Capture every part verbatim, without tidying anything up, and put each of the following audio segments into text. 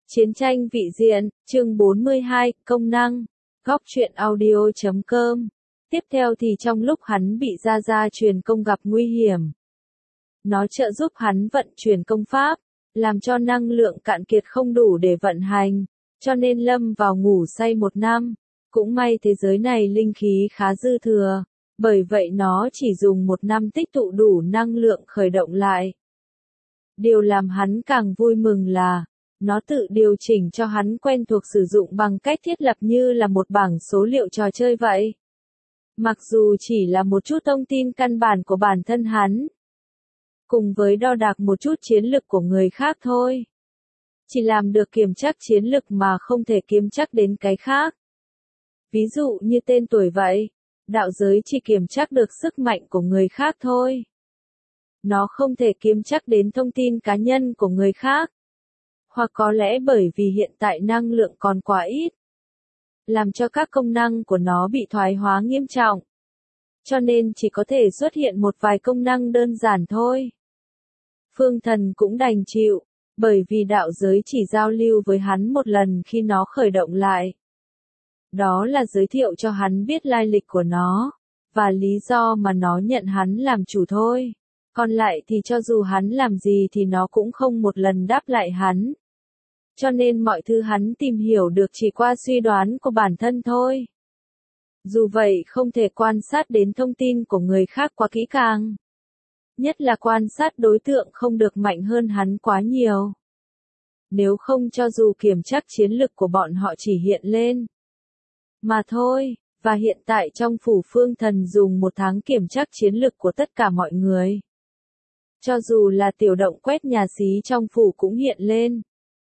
Chiến tranh vị diện, chương bốn mươi hai, công năng. Góc truyện audio chấm com. Tiếp theo thì trong lúc hắn bị Gia Gia truyền công gặp nguy hiểm, nó trợ giúp hắn vận chuyển công pháp, làm cho năng lượng cạn kiệt không đủ để vận hành, cho nên lâm vào ngủ say một năm. Cũng may thế giới này linh khí khá dư thừa, bởi vậy nó chỉ dùng một năm tích tụ đủ năng lượng khởi động lại. Điều làm hắn càng vui mừng là, nó tự điều chỉnh cho hắn quen thuộc sử dụng bằng cách thiết lập như là một bảng số liệu trò chơi vậy. Mặc dù chỉ là một chút thông tin căn bản của bản thân hắn, cùng với đo đạc một chút chiến lực của người khác thôi. Chỉ làm được kiểm chắc chiến lực mà không thể kiểm chắc đến cái khác. Ví dụ như tên tuổi vậy, đạo giới chỉ kiểm chắc được sức mạnh của người khác thôi. Nó không thể kiểm chắc đến thông tin cá nhân của người khác. Hoặc có lẽ bởi vì hiện tại năng lượng còn quá ít, làm cho các công năng của nó bị thoái hóa nghiêm trọng. Cho nên chỉ có thể xuất hiện một vài công năng đơn giản thôi. Phương Thần cũng đành chịu, bởi vì đạo giới chỉ giao lưu với hắn một lần khi nó khởi động lại. Đó là giới thiệu cho hắn biết lai lịch của nó, và lý do mà nó nhận hắn làm chủ thôi. Còn lại thì cho dù hắn làm gì thì nó cũng không một lần đáp lại hắn. Cho nên mọi thứ hắn tìm hiểu được chỉ qua suy đoán của bản thân thôi. Dù vậy không thể quan sát đến thông tin của người khác quá kỹ càng. Nhất là quan sát đối tượng không được mạnh hơn hắn quá nhiều. Nếu không cho dù kiểm chắc chiến lực của bọn họ chỉ hiện lên mà thôi, và hiện tại trong phủ Phương Thần dùng một tháng kiểm chắc chiến lực của tất cả mọi người. Cho dù là tiểu động quét nhà xí trong phủ cũng hiện lên.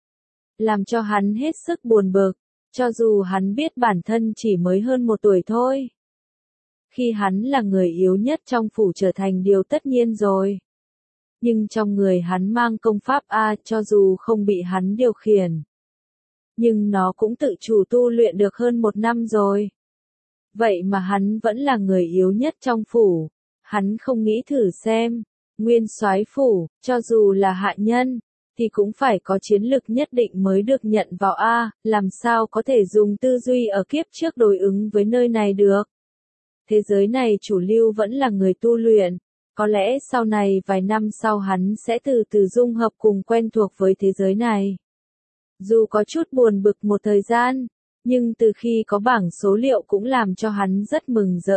Làm cho hắn hết sức buồn bực, cho dù hắn biết bản thân chỉ mới hơn một tuổi thôi. Khi hắn là người yếu nhất trong phủ trở thành điều tất nhiên rồi. Nhưng trong người hắn mang công pháp A cho dù không bị hắn điều khiển. Nhưng nó cũng tự chủ tu luyện được hơn một năm rồi. Vậy mà hắn vẫn là người yếu nhất trong phủ. Hắn không nghĩ thử xem, nguyên soái phủ, cho dù là hạ nhân, thì cũng phải có chiến lực nhất định mới được nhận vào A, làm sao có thể dùng tư duy ở kiếp trước đối ứng với nơi này được. Thế giới này chủ lưu vẫn là người tu luyện, có lẽ sau này vài năm sau hắn sẽ từ từ dung hợp cùng quen thuộc với thế giới này. Dù có chút buồn bực một thời gian, nhưng từ khi có bảng số liệu cũng làm cho hắn rất mừng rỡ.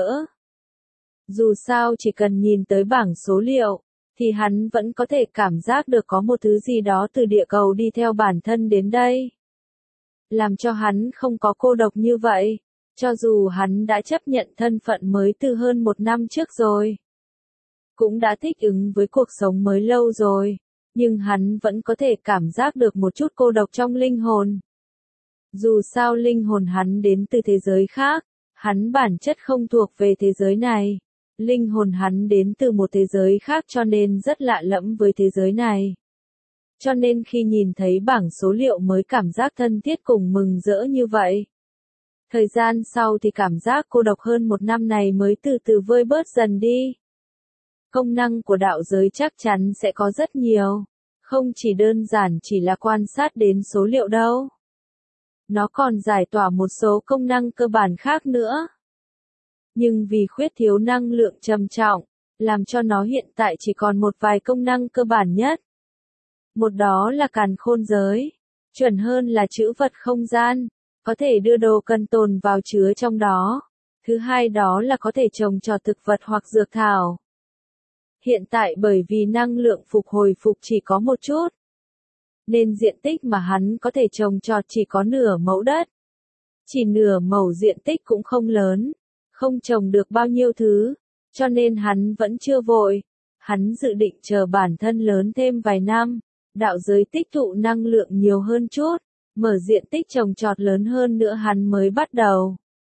Dù sao chỉ cần nhìn tới bảng số liệu, thì hắn vẫn có thể cảm giác được có một thứ gì đó từ địa cầu đi theo bản thân đến đây. Làm cho hắn không có cô độc như vậy, cho dù hắn đã chấp nhận thân phận mới từ hơn một năm trước rồi. Cũng đã thích ứng với cuộc sống mới lâu rồi, nhưng hắn vẫn có thể cảm giác được một chút cô độc trong linh hồn. Dù sao linh hồn hắn đến từ thế giới khác, hắn bản chất không thuộc về thế giới này. Linh hồn hắn đến từ một thế giới khác cho nên rất lạ lẫm với thế giới này. Cho nên khi nhìn thấy bảng số liệu mới cảm giác thân thiết cùng mừng rỡ như vậy. Thời gian sau thì cảm giác cô độc hơn một năm này mới từ từ vơi bớt dần đi. Công năng của đạo giới chắc chắn sẽ có rất nhiều, không chỉ đơn giản chỉ là quan sát đến số liệu đâu. Nó còn giải tỏa một số công năng cơ bản khác nữa. Nhưng vì khuyết thiếu năng lượng trầm trọng, làm cho nó hiện tại chỉ còn một vài công năng cơ bản nhất. Một đó là càn khôn giới, chuẩn hơn là trữ vật không gian, có thể đưa đồ cần tồn vào chứa trong đó. Thứ hai đó là có thể trồng trọt thực vật hoặc dược thảo. Hiện tại bởi vì năng lượng phục hồi phục chỉ có một chút, nên diện tích mà hắn có thể trồng trọt chỉ có nửa mẫu đất. Chỉ nửa mẫu diện tích cũng không lớn. Không trồng được bao nhiêu thứ, cho nên hắn vẫn chưa vội. Hắn dự định chờ bản thân lớn thêm vài năm, đạo giới tích tụ năng lượng nhiều hơn chút, mở diện tích trồng trọt lớn hơn nữa hắn mới bắt đầu.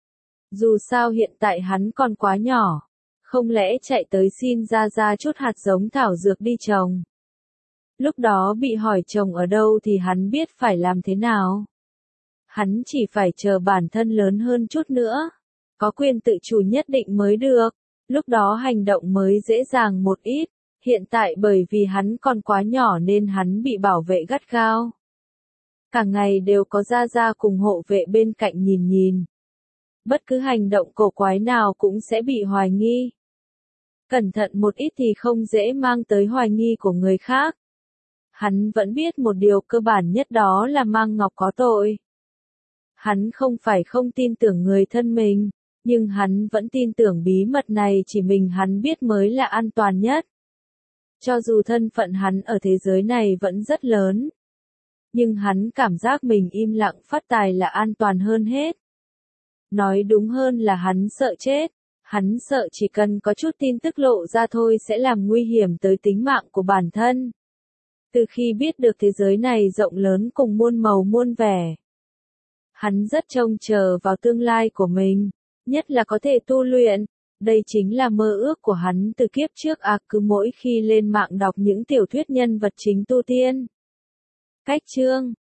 Dù sao hiện tại hắn còn quá nhỏ, không lẽ chạy tới xin ra ra chút hạt giống thảo dược đi trồng. Lúc đó bị hỏi trồng ở đâu thì hắn biết phải làm thế nào. Hắn chỉ phải chờ bản thân lớn hơn chút nữa. Có quyền tự chủ nhất định mới được, lúc đó hành động mới dễ dàng một ít, hiện tại bởi vì hắn còn quá nhỏ nên hắn bị bảo vệ gắt gao. Cả ngày đều có Gia Gia cùng hộ vệ bên cạnh nhìn nhìn. Bất cứ hành động cổ quái nào cũng sẽ bị hoài nghi. Cẩn thận một ít thì không dễ mang tới hoài nghi của người khác. Hắn vẫn biết một điều cơ bản nhất, đó là Mang Ngọc có tội. Hắn không phải không tin tưởng người thân mình, nhưng hắn vẫn tin tưởng bí mật này chỉ mình hắn biết mới là an toàn nhất. Cho dù thân phận hắn ở thế giới này vẫn rất lớn, nhưng hắn cảm giác mình im lặng phát tài là an toàn hơn hết. Nói đúng hơn là hắn sợ chết, hắn sợ chỉ cần có chút tin tức lộ ra thôi sẽ làm nguy hiểm tới tính mạng của bản thân. Từ khi biết được thế giới này rộng lớn cùng muôn màu muôn vẻ, hắn rất trông chờ vào tương lai của mình, nhất là có thể tu luyện. Đây chính là mơ ước của hắn từ kiếp trước à, cứ mỗi khi lên mạng đọc những tiểu thuyết nhân vật chính tu tiên. Cách chương